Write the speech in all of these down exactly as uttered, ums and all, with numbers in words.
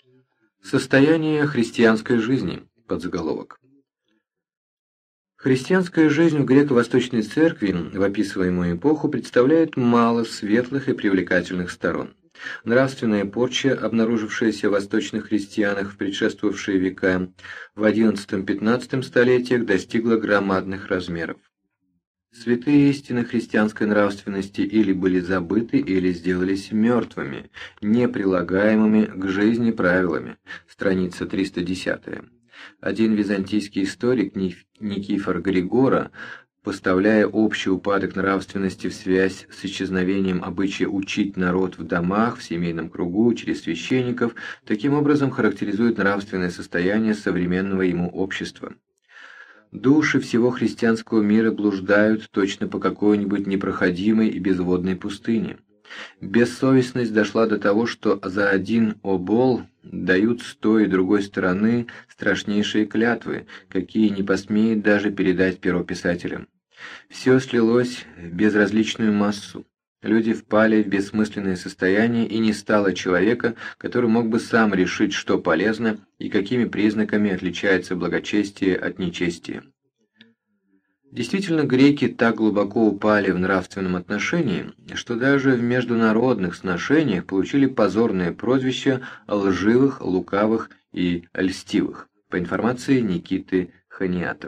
Состояние христианской жизни. Подзаголовок. Христианская жизнь в греко-восточной церкви в описываемую эпоху представляет мало светлых и привлекательных сторон. Нравственная порча, обнаружившаяся в восточных христианах в предшествовавшие века, в одиннадцатом-пятнадцатом столетиях достигла громадных размеров. Святые истины христианской нравственности или были забыты, или сделались мертвыми, неприлагаемыми к жизни правилами. Страница триста десятая. Один византийский историк Никифор Григора, поставляя общий упадок нравственности в связь с исчезновением обычая учить народ в домах, в семейном кругу, через священников, таким образом характеризует нравственное состояние современного ему общества. Души всего христианского мира блуждают точно по какой-нибудь непроходимой и безводной пустыне. Бессовестность дошла до того, что за один обол дают с той и другой стороны страшнейшие клятвы, какие не посмеет даже передать перо писателям. Все слилось в безразличную массу. Люди впали в бессмысленное состояние, и не стало человека, который мог бы сам решить, что полезно и какими признаками отличается благочестие от нечестия. Действительно, греки так глубоко упали в нравственном отношении, что даже в международных сношениях получили позорное прозвище лживых, лукавых и льстивых, по информации Никиты Хониата.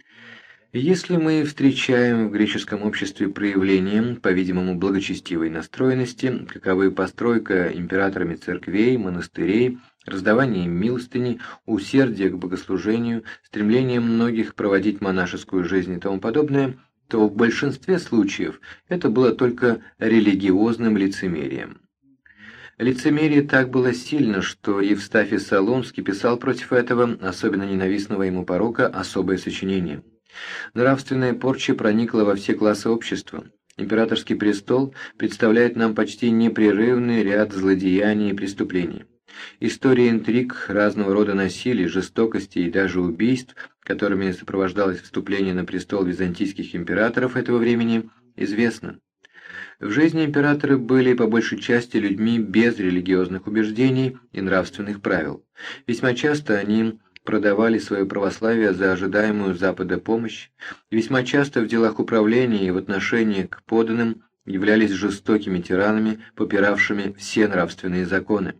Если мы встречаем в греческом обществе проявления, по-видимому, благочестивой настроенности, каковы постройка императорами церквей, монастырей, раздавание милостыни, усердие к богослужению, стремление многих проводить монашескую жизнь и тому подобное, то в большинстве случаев это было только религиозным лицемерием. Лицемерие так было сильно, что Евстафий Солунский писал против этого, особенно ненавистного ему порока, особое сочинение. Нравственная порча проникла во все классы общества. Императорский престол представляет нам почти непрерывный ряд злодеяний и преступлений. История интриг, разного рода насилий, жестокости и даже убийств, которыми сопровождалось вступление на престол византийских императоров этого времени, известна. В жизни императоры были по большей части людьми без религиозных убеждений и нравственных правил. Весьма часто они продавали свое православие за ожидаемую Запада помощь, и весьма часто в делах управления и в отношении к подданным являлись жестокими тиранами, попиравшими все нравственные законы.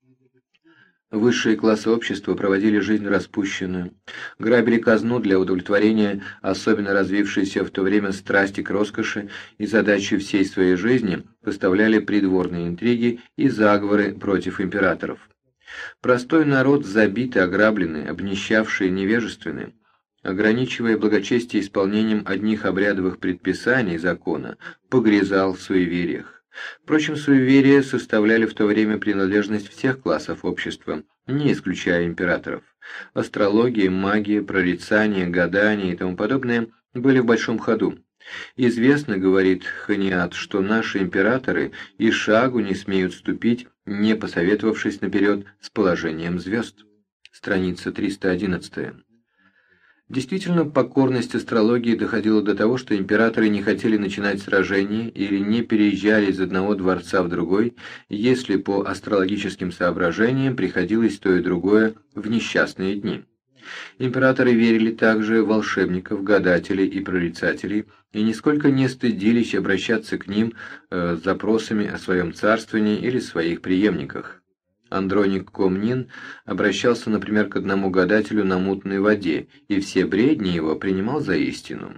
Высшие классы общества проводили жизнь распущенную, грабили казну для удовлетворения особенно развившейся в то время страсти к роскоши и задачей всей своей жизни поставляли придворные интриги и заговоры против императоров. Простой народ, забитый, ограбленный, обнищавший, невежественный, ограничивая благочестие исполнением одних обрядовых предписаний закона, погрязал в суевериях. Впрочем, суеверия составляли в то время принадлежность всех классов общества, не исключая императоров. Астрология, магия, прорицание, гадание и тому подобное были в большом ходу. Известно, говорит Хониат, что наши императоры и шагу не смеют ступить, не посоветовавшись наперед с положением звезд. Страница триста одиннадцатая. Действительно, покорность астрологии доходила до того, что императоры не хотели начинать сражения или не переезжали из одного дворца в другой, если по астрологическим соображениям приходилось то и другое в несчастные дни. Императоры верили также в волшебников, гадателей и прорицателей, и нисколько не стыдились обращаться к ним э, с запросами о своем царствовании или своих преемниках. Андроник Комнин обращался, например, к одному гадателю на мутной воде, и все бредни его принимал за истину.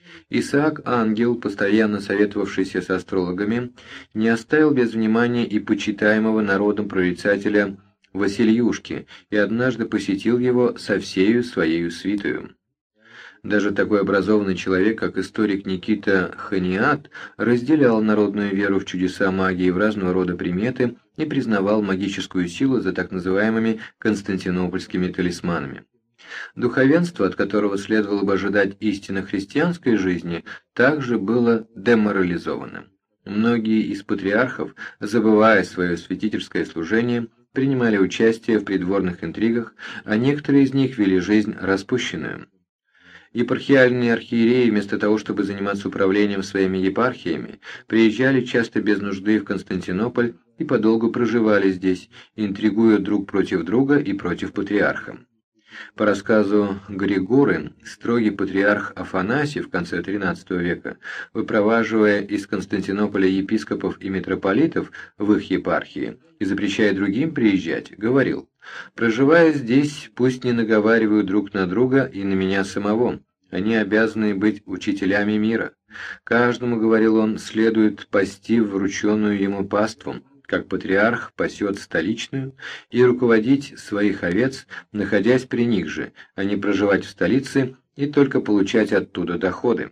Исаак Ангел, постоянно советовавшийся с астрологами, не оставил без внимания и почитаемого народом прорицателя Васильюшки и однажды посетил его со всею своею свитою. Даже такой образованный человек, как историк Никита Хониат, разделял народную веру в чудеса магии, в разного рода приметы и признавал магическую силу за так называемыми константинопольскими талисманами. Духовенство, от которого следовало бы ожидать истинно христианской жизни, также было деморализовано. Многие из патриархов, забывая свое святительское служение, принимали участие в придворных интригах, а некоторые из них вели жизнь распущенную. Епархиальные архиереи, вместо того, чтобы заниматься управлением своими епархиями, приезжали часто без нужды в Константинополь и подолгу проживали здесь, интригуя друг против друга и против патриарха. По рассказу Григоры, строгий патриарх Афанасий в конце тринадцатого века, выпроваживая из Константинополя епископов и митрополитов в их епархии и запрещая другим приезжать, говорил: «Проживая здесь, пусть не наговаривают друг на друга и на меня самого. Они обязаны быть учителями мира. Каждому, — говорил он, — следует пасти врученную ему паству, как патриарх пасет столичную, и руководить своих овец, находясь при них же, а не проживать в столице и только получать оттуда доходы».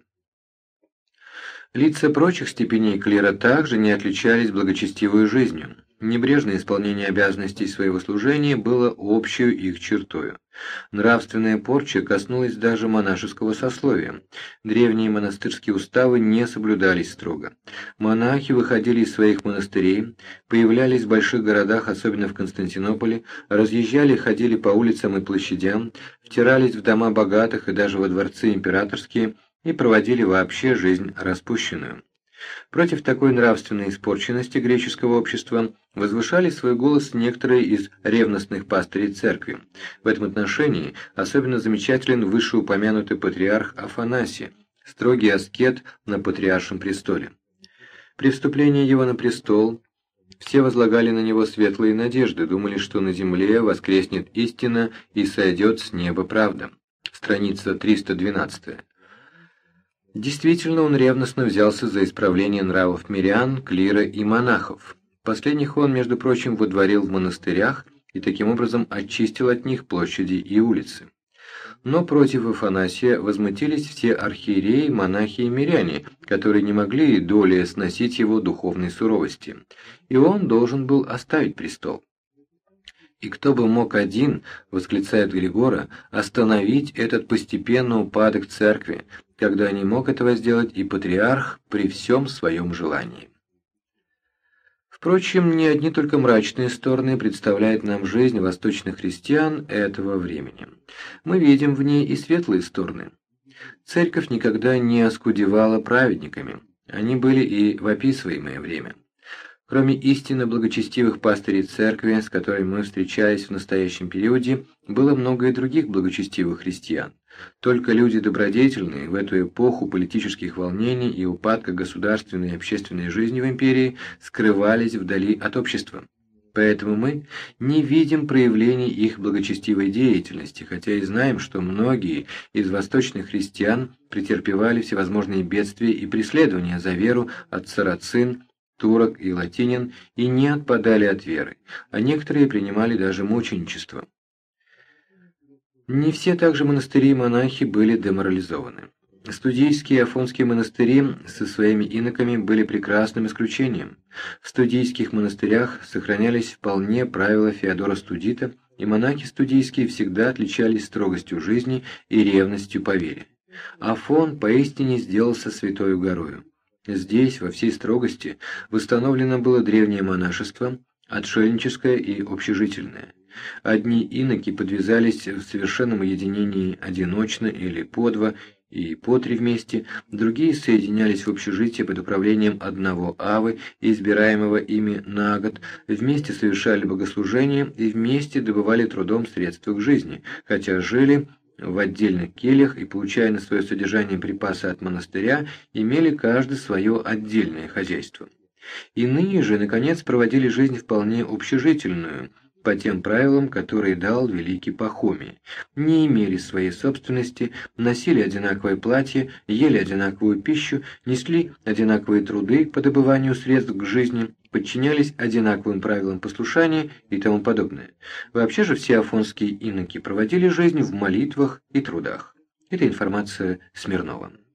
Лица прочих степеней клира также не отличались благочестивой жизнью. Небрежное исполнение обязанностей своего служения было общей их чертою. Нравственная порча коснулась даже монашеского сословия. Древние монастырские уставы не соблюдались строго. Монахи выходили из своих монастырей, появлялись в больших городах, особенно в Константинополе, разъезжали и ходили по улицам и площадям, втирались в дома богатых и даже во дворцы императорские и проводили вообще жизнь распущенную. Против такой нравственной испорченности греческого общества возвышали свой голос некоторые из ревностных пастырей церкви. В этом отношении особенно замечателен вышеупомянутый патриарх Афанасий, строгий аскет на патриаршем престоле. При вступлении его на престол все возлагали на него светлые надежды, думали, что на земле воскреснет истина и сойдет с неба правда. Страница триста двенадцать. Действительно, он ревностно взялся за исправление нравов мирян, клира и монахов. Последних он, между прочим, водворил в монастырях и таким образом очистил от них площади и улицы. Но против Афанасия возмутились все архиереи, монахи и миряне, которые не могли долее сносить его духовной суровости, и он должен был оставить престол. «И кто бы мог один, — восклицает Григора, — остановить этот постепенный упадок церкви, когда не мог этого сделать и патриарх при всем своем желании». Впрочем, не одни только мрачные стороны представляет нам жизнь восточных христиан этого времени. Мы видим в ней и светлые стороны. Церковь никогда не оскудевала праведниками, они были и в описываемое время. Кроме истинно благочестивых пастырей церкви, с которыми мы встречались в настоящем периоде, было много и других благочестивых христиан. Только люди добродетельные в эту эпоху политических волнений и упадка государственной и общественной жизни в империи скрывались вдали от общества. Поэтому мы не видим проявлений их благочестивой деятельности, хотя и знаем, что многие из восточных христиан претерпевали всевозможные бедствия и преследования за веру от сарацин, турок и латинин и не отпадали от веры, а некоторые принимали даже мученичество. Не все также монастыри и монахи были деморализованы. Студийские и афонские монастыри со своими иноками были прекрасным исключением. В студийских монастырях сохранялись вполне правила Феодора Студита, и монахи студийские всегда отличались строгостью жизни и ревностью по вере. Афон поистине сделался святою горою. Здесь, во всей строгости, восстановлено было древнее монашество, отшельническое и общежительное. Одни иноки подвязались в совершенном уединении одиночно или по два и по три вместе, другие соединялись в общежитии под управлением одного авы, избираемого ими на год, вместе совершали богослужения и вместе добывали трудом средства к жизни, хотя жили в отдельных кельях и, получая на свое содержание припасы от монастыря, имели каждый свое отдельное хозяйство. Иные же, наконец, проводили жизнь вполне общежительную, по тем правилам, которые дал великий Пахомий, не имели своей собственности, носили одинаковое платье, ели одинаковую пищу, несли одинаковые труды по добыванию средств к жизни, подчинялись одинаковым правилам послушания и тому подобное. Вообще же все афонские иноки проводили жизнь в молитвах и трудах. Это информация Смирнова.